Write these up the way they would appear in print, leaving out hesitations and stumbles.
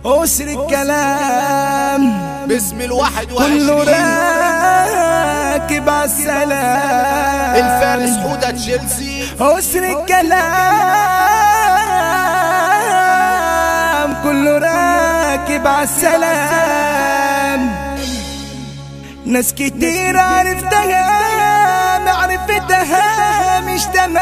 أسر الكلام باسم الواحد كله راكب عالسلام. الفارس حودة تشيلسي. أسر الكلام كله راكب عالسلام. ناس كتير عرفتها معرفتها مش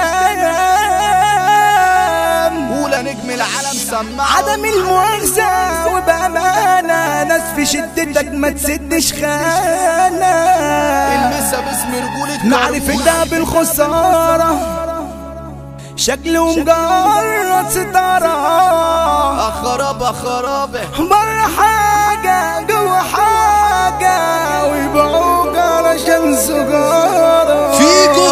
تمام. أولى نجم العالم سمع عدم المؤاخذة وبأمانة، ناس في شدتك ما تسدش خانة. المسا باسم رجولة معرفتها بالخسارة، شكل ومجرد ستارة. خرابة خرابة برا حاجة جوا حاجة، ويبيعوك علشان سجارة. فيكو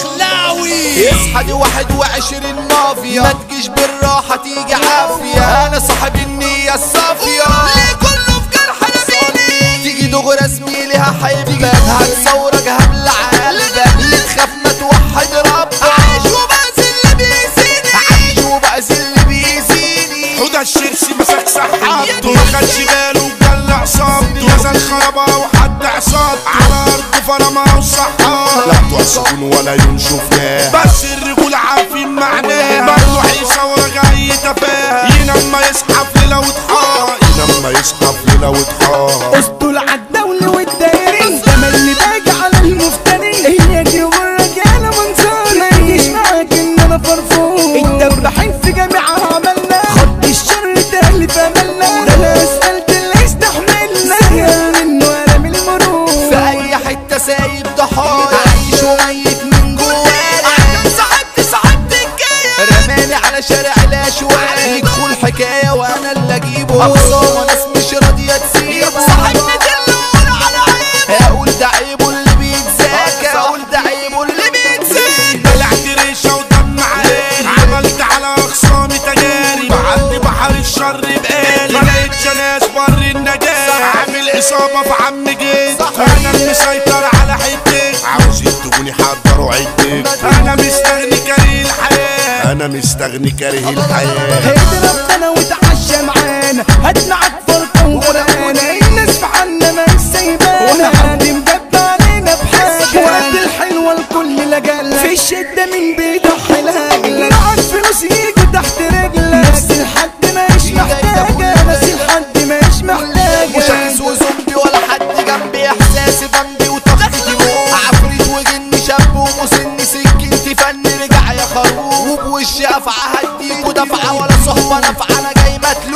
الدخلاوي اصحى دي 21 مافيا، ما تجيش بالراحة تيجي عافية. أنا صاحب النية الصافية، ليه كله في جرح نبيلي. تيجي دغري زميلي هحبك، هتصورك هبلع قلبك. اللي تخاف ما توحد ربك، عايش وبأذي اللي بيأذيني، عايش وبأذي اللي بيأذيني. حودة الشيبسي مسك صحابته، ما خدش باله وجلع صابته. نزل خربة وحد عصابته، على أرض فرمة وصحابه. لا بتوع سجون ولا ينشفناه، بس الرجولة عارفين معناه. برضه هيصور جاي تفاهة، ينام ما يصحى في ليلة وضحاها. ينام ما يصحى في ليلة وضحاها. اسطول عالدولة والدايرين، ده اللي باجي على المفترين. يجي والرجالة منظر، ما يجيش معاك ان انا فرفور. الدبحين في جميع عملنا، خط الشر تألف املنا. ده انا سألت اللي يستحملنا، سهل منه انا من المرور. في أي حتة سايب ضحايا، عايش وميت من جوايا. عشان صاحبت الجاية، رماني على شارع الأشواق. يدخل حكاية وأنا اللي أجيبه، أقصى ناس مش راضية تسيبه. صاحبنا دلونا على عيبه، أقول ده عيبه اللي بيتذاكى، أقول ده عيبه اللي بيتذاكى. بلعت ريشة ودم عليه، عملت على أخصامي تجاري. بعدي بحر الشر بقالي، ما لقيتش ناس بر النجاة. عامل إصابة في عم جيت، أنا المسيطر على حتك. عاوزين تكوني حضروا عدك، أنا مستغني كاره الحياة. أنا مستغني كاره الحياة. اضرب انا وتعشى معانا، هات معاك فرقة وغرقانة. الناس في حالنا ما سايبانا، حد مجب علينا بحاجة. وقت الحلوة الكل لجلك، في الشدة مين بيضحي لهجلك. معاك فلوس يجوا تحت رجلك، نفس الحد ماهيش محتاجة، نفس الحد ماهيش محتاجة. مش عايز وزومبي ولا حد جنبي، احساسي بمبي وطاقتي موت. عفريت وجن شاب ومسن سكنتي فن رجع يا خروف. وبوشي افعى هديك ودفعة ولا صحبة نافعة. انا جاي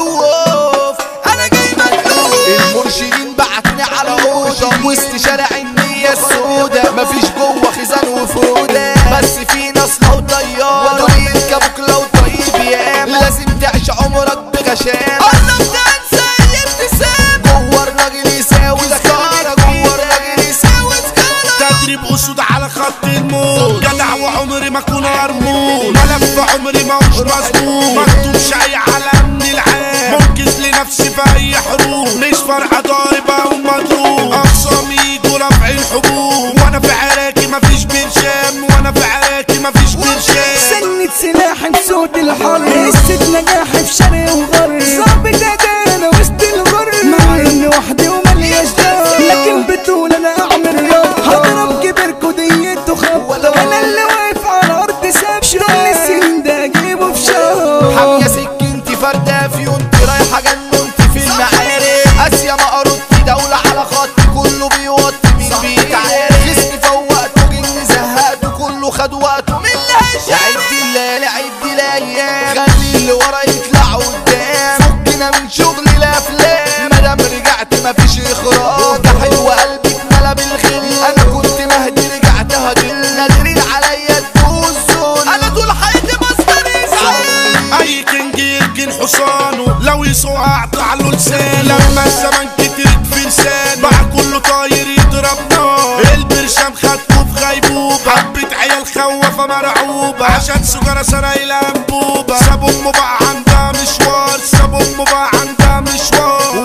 متلوف، انا جاي متلوف. المرشدين بعتني على اوضة وسط شارع النية السودا. مفيش جوه خزان وفودة، بس في ناس لو طيار دول يركبوك لو طيب يام. لازم تعيش عمرك بغشام، قربت انسى الابتسام. جوه الراجل يساوي سكارة، جوه الراجل يساوي سكارة. تدريب أسود على خط الموت، جدع وعمري ما أكون هرمون. ملف عمري ما هوش مظبوط، مكتوب شاي على من العام. منقذ لنفسي في أي حروب، مش فارقة ضارب أو مضروب. أخصامي يجوا رفع الحبوب، وأنا في عراكي مفيش برشام. وأنا في عراكي مفيش برشام. سنة سلاحي بصوت الحر، قصة نجاحي في شرق وغرب. ظابط أدانا وسط الغر، مع إني وحدي وملياش دار. لكن بتقول أنا أعمل رياض، هضرب كبركوا ديته خبطة. أنا اللي واقف على أرض ثابتة، شغل السنين ده أجيبه في شهر. حامية سكنتي فردة فيونتي، رايحة جنونتي في المعارك. آسيا مقروطتي دولة على خطي، كله بيوطي مين بيتعارك. جسمي فوقته جن زهقته، كله خد وقته من الهشام. عد الليالي عد الأيام، خلي اللي ورا يطلع قدام. فكنا من شغل الأفلام، مادام رجعت مفيش إخراج. ده حلو قلبي اتملى بالخل، أنا كنت مهدي رجعت هدل. نادرين عليا تبوظون، أنا طول حياتي مصدر إزعاج. أي كنج يركن حصانه، لو يسوق اقطع له لسانه. لما الزمن كترت في لسانه، بقى كله طاير يضرب نار. البرشام خدته في غيبوبة، حبة عيال خوفة مرعوبة. عشان سجارة سرايل أنبوبة، ساب أمه بقى عندها مشوار. ساب أمه بقى عندها مشوار.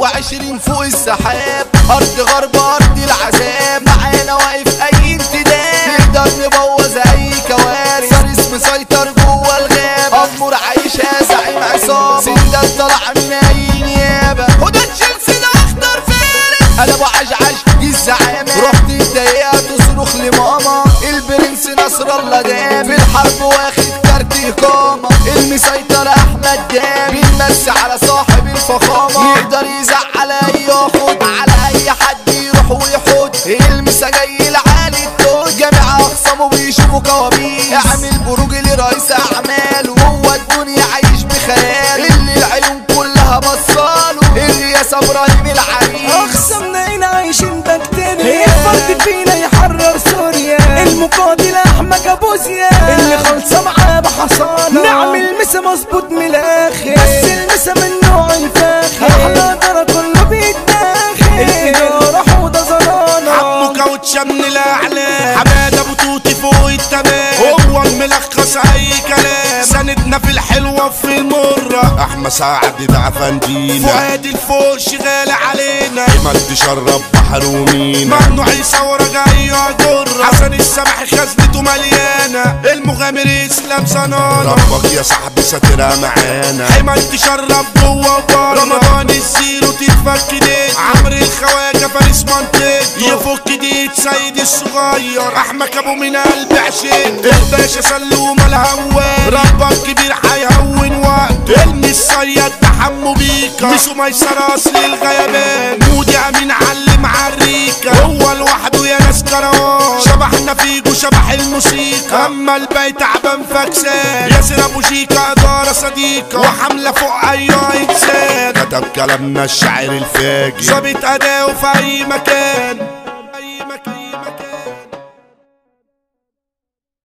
21 فوق السحاب، أرض غرب أرض العذاب. معانا واقف أي انتداب، نقدر نبوظ أي كوارث. فارس مسيطر جوه الغاب، أمور عايشة زعيم عصام. سندال طلع من أي نياب، القامة المسيطر احمد دامي بيمسي على صاحب الفخامة يقدر يزعل اي ياخد على اي حد يروح ويحط المسا جاي العالي التوت جامع اخصامه بيشوفوا كوابيس اعمل بروج لرئيس اعماله هو الدنيا عايش بخياله اللي العيون كلها بصاله الرياسة ابراهيم العريس اخصمنا هنا عايشين بكتيريا الفرد فينا يحرر سوريا المقاتل احمد ابو زياد اللي خلصه معاه بحصانه نعمل مسا مظبوط من الاخر بس المسا من نوع الفاخر احلى ترى كله بيتاخر الاداره حوضه زرانه عمو كاوتشا من الاعلام حماد ابو توتي فوق التمام هو الملخص اي كلام سندنا في الحلوه وفي المره احمد سعد ده عفندينا فؤاد الفوق شغال علينا ايمن تشرب بحر ومينا ممنوع يصور جاي يجر حسن السمح خزنته مليانه المغامر اسلام صنانه ربك يا صاحبي ساترها معانا ايمن تشرب جوه وبره رمضان الزيرو تتفك ديك عمرو الخواجه فارس منطقه يفك ديك سيد الصغير احمد ابو من قلب عشان الباشا سلوم الهوان ربك كبير هيهون وقت ابن الصياد تحمو بيكا مشو ميسر اصل الغيبان مودي امين علم عالريكا هو لوحده يا ناس كروان شبحنا فيجو شبح الموسيقى اما الباقي تعبان فاكسان ياسر ابو شيكا اداره صديقه وحمله فوق اي انسان كتب كلامنا الشاعر الفاجر ظابط اداؤه في اي مكان